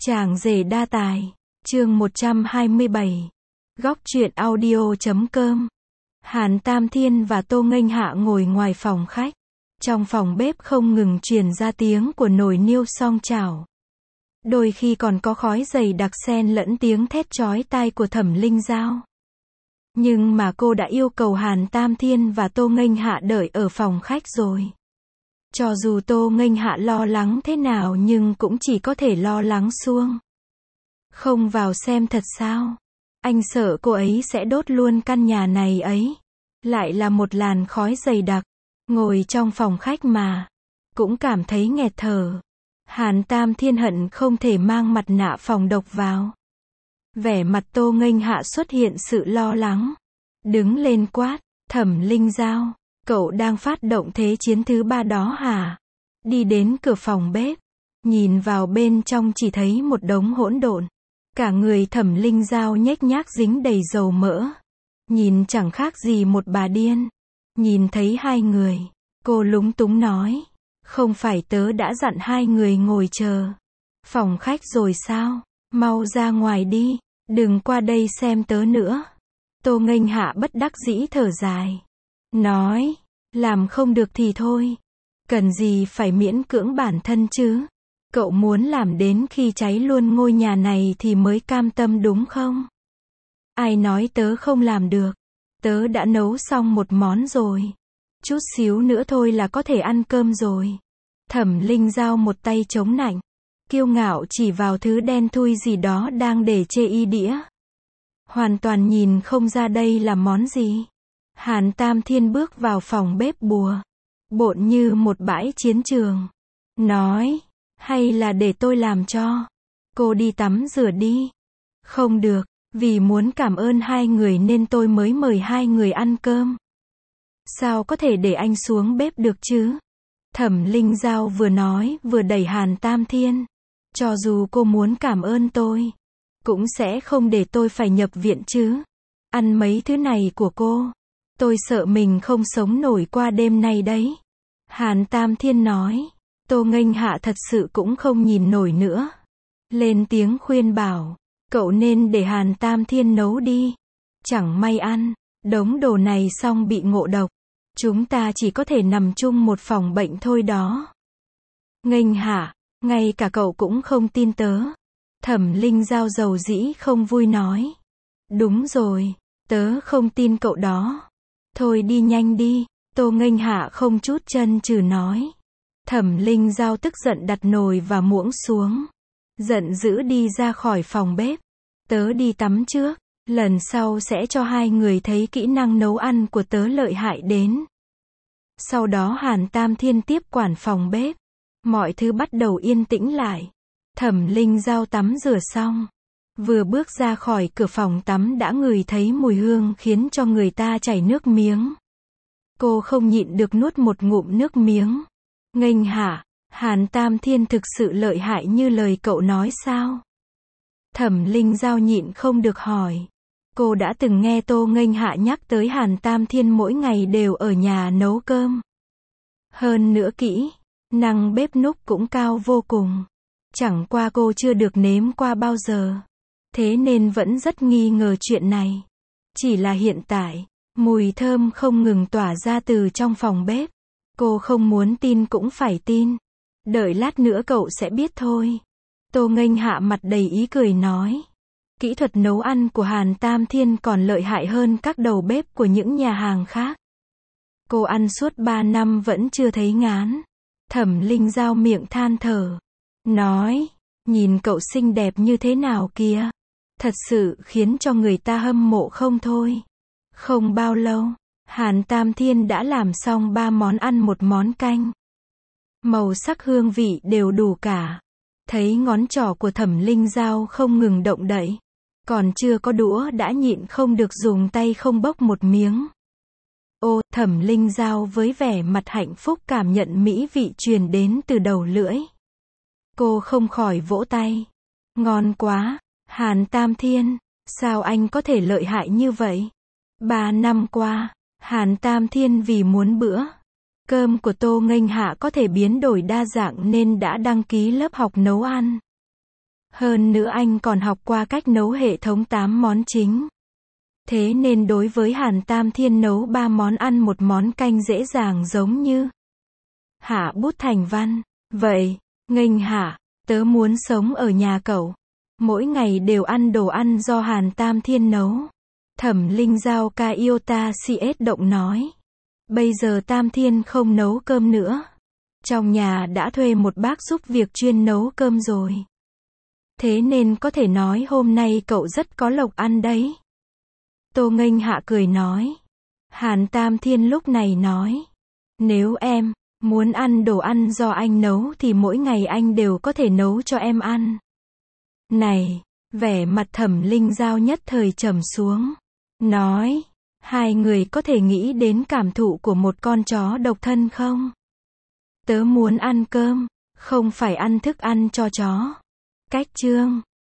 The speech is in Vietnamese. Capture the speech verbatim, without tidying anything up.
Chàng rể đa tài, chương một trăm hai mươi bảy. Góc truyện audio chấm com. Hàn Tam Thiên và Tô Nghênh Hạ ngồi ngoài phòng khách. Trong phòng bếp không ngừng truyền ra tiếng của nồi niêu song chảo. Đôi khi còn có khói dày đặc xen lẫn tiếng thét chói tai của Thẩm Linh Dao. Nhưng mà cô đã yêu cầu Hàn Tam Thiên và Tô Nghênh Hạ đợi ở phòng khách rồi. Cho dù Tô Nghênh Hạ lo lắng thế nào nhưng cũng chỉ có thể lo lắng suông. Không vào xem thật sao? Anh sợ cô ấy sẽ đốt luôn căn nhà này ấy. Lại là một làn khói dày đặc. Ngồi trong phòng khách mà. Cũng cảm thấy nghẹt thở. Hàn Tam Thiên hận không thể mang mặt nạ phòng độc vào. Vẻ mặt Tô Nghênh Hạ xuất hiện sự lo lắng. Đứng lên quát, Thẩm Linh Dao, cậu đang phát động thế chiến thứ ba đó hả? Đi đến cửa phòng bếp, nhìn vào bên trong chỉ thấy một đống hỗn độn. Cả người Thẩm Linh Dao nhếch nhác dính đầy dầu mỡ. Nhìn chẳng khác gì một bà điên. Nhìn thấy hai người, cô lúng túng nói, không phải tớ đã dặn hai người ngồi chờ phòng khách rồi sao? Mau ra ngoài đi, đừng qua đây xem tớ nữa. Tô Nghênh Hạ bất đắc dĩ thở dài. Nói, làm không được thì thôi. Cần gì phải miễn cưỡng bản thân chứ? Cậu muốn làm đến khi cháy luôn ngôi nhà này thì mới cam tâm đúng không? Ai nói tớ không làm được? Tớ đã nấu xong một món rồi. Chút xíu nữa thôi là có thể ăn cơm rồi. Thẩm Linh Dao một tay chống nạnh, kiêu ngạo chỉ vào thứ đen thui gì đó đang để chê y đĩa. Hoàn toàn nhìn không ra đây là món gì. Hàn Tam Thiên bước vào phòng bếp bùa bộn như một bãi chiến trường. Nói, hay là để tôi làm cho. Cô đi tắm rửa đi. Không được, vì muốn cảm ơn hai người nên tôi mới mời hai người ăn cơm. Sao có thể để anh xuống bếp được chứ? Thẩm Linh Dao vừa nói vừa đẩy Hàn Tam Thiên. Cho dù cô muốn cảm ơn tôi, cũng sẽ không để tôi phải nhập viện chứ. Ăn mấy thứ này của cô, tôi sợ mình không sống nổi qua đêm nay đấy. Hàn Tam Thiên nói. Tô Nghênh Hạ thật sự cũng không nhìn nổi nữa. Lên tiếng khuyên bảo, cậu nên để Hàn Tam Thiên nấu đi. Chẳng may ăn đống đồ này xong bị ngộ độc. Chúng ta chỉ có thể nằm chung một phòng bệnh thôi đó. Nghênh Hạ, ngay cả cậu cũng không tin tớ. Thẩm Linh Dao dầu dĩ không vui nói. Đúng rồi, tớ không tin cậu đó. Thôi đi nhanh đi. Tô Nghênh Hạ không chút chân chừ nói. Thẩm Linh Dao tức giận đặt nồi và muỗng xuống. Giận dữ đi ra khỏi phòng bếp. Tớ đi tắm trước. Lần sau sẽ cho hai người thấy kỹ năng nấu ăn của tớ lợi hại đến. Sau đó Hàn Tam Thiên tiếp quản phòng bếp. Mọi thứ bắt đầu yên tĩnh lại. Thẩm Linh Dao tắm rửa xong. Vừa bước ra khỏi cửa phòng tắm đã ngửi thấy mùi hương khiến cho người ta chảy nước miếng. Cô không nhịn được nuốt một ngụm nước miếng. Nghênh Hạ, Hàn Tam Thiên thực sự lợi hại như lời cậu nói sao? Thẩm Linh Dao nhịn không được hỏi. Cô đã từng nghe Tô Nghênh Hạ nhắc tới Hàn Tam Thiên mỗi ngày đều ở nhà nấu cơm. Hơn nữa kỹ năng bếp núc cũng cao vô cùng. Chẳng qua cô chưa được nếm qua bao giờ. Thế nên vẫn rất nghi ngờ chuyện này. Chỉ là hiện tại, mùi thơm không ngừng tỏa ra từ trong phòng bếp. Cô không muốn tin cũng phải tin. Đợi lát nữa cậu sẽ biết thôi. Tô Nghênh Hạ mặt đầy ý cười nói. Kỹ thuật nấu ăn của Hàn Tam Thiên còn lợi hại hơn các đầu bếp của những nhà hàng khác. Cô ăn suốt ba năm vẫn chưa thấy ngán. Thẩm Linh Dao miệng than thở. Nói, nhìn cậu xinh đẹp như thế nào kìa. Thật sự khiến cho người ta hâm mộ không thôi. Không bao lâu, Hàn Tam Thiên đã làm xong ba món ăn một món canh. Màu sắc hương vị đều đủ cả. Thấy ngón trỏ của Thẩm Linh Dao không ngừng động đậy. Còn chưa có đũa đã nhịn không được dùng tay không bốc một miếng. Ô, Thẩm Linh Dao với vẻ mặt hạnh phúc cảm nhận mỹ vị truyền đến từ đầu lưỡi. Cô không khỏi vỗ tay. Ngon quá, Hàn Tam Thiên, sao anh có thể lợi hại như vậy? Ba năm qua, Hàn Tam Thiên vì muốn bữa cơm của Tô Nghênh Hạ có thể biến đổi đa dạng nên đã đăng ký lớp học nấu ăn. Hơn nữa anh còn học qua cách nấu hệ thống tám món chính. Thế nên đối với Hàn Tam Thiên nấu ba món ăn một món canh dễ dàng giống như. Hạ bút thành văn. Vậy, nghênh hạ, tớ muốn sống ở nhà cậu. Mỗi ngày đều ăn đồ ăn do Hàn Tam Thiên nấu. Thẩm Linh Giao ca yêu ta si ết động nói. Bây giờ Tam Thiên không nấu cơm nữa. Trong nhà đã thuê một bác giúp việc chuyên nấu cơm rồi. Thế nên có thể nói hôm nay cậu rất có lộc ăn đấy. Tô Nghênh Hạ cười nói. Hàn Tam Thiên lúc này nói. Nếu em muốn ăn đồ ăn do anh nấu thì mỗi ngày anh đều có thể nấu cho em ăn. Này, vẻ mặt Thẩm Linh Giao nhất thời trầm xuống. Nói, hai người có thể nghĩ đến cảm thụ của một con chó độc thân không? Tớ muốn ăn cơm, không phải ăn thức ăn cho chó. Cách chương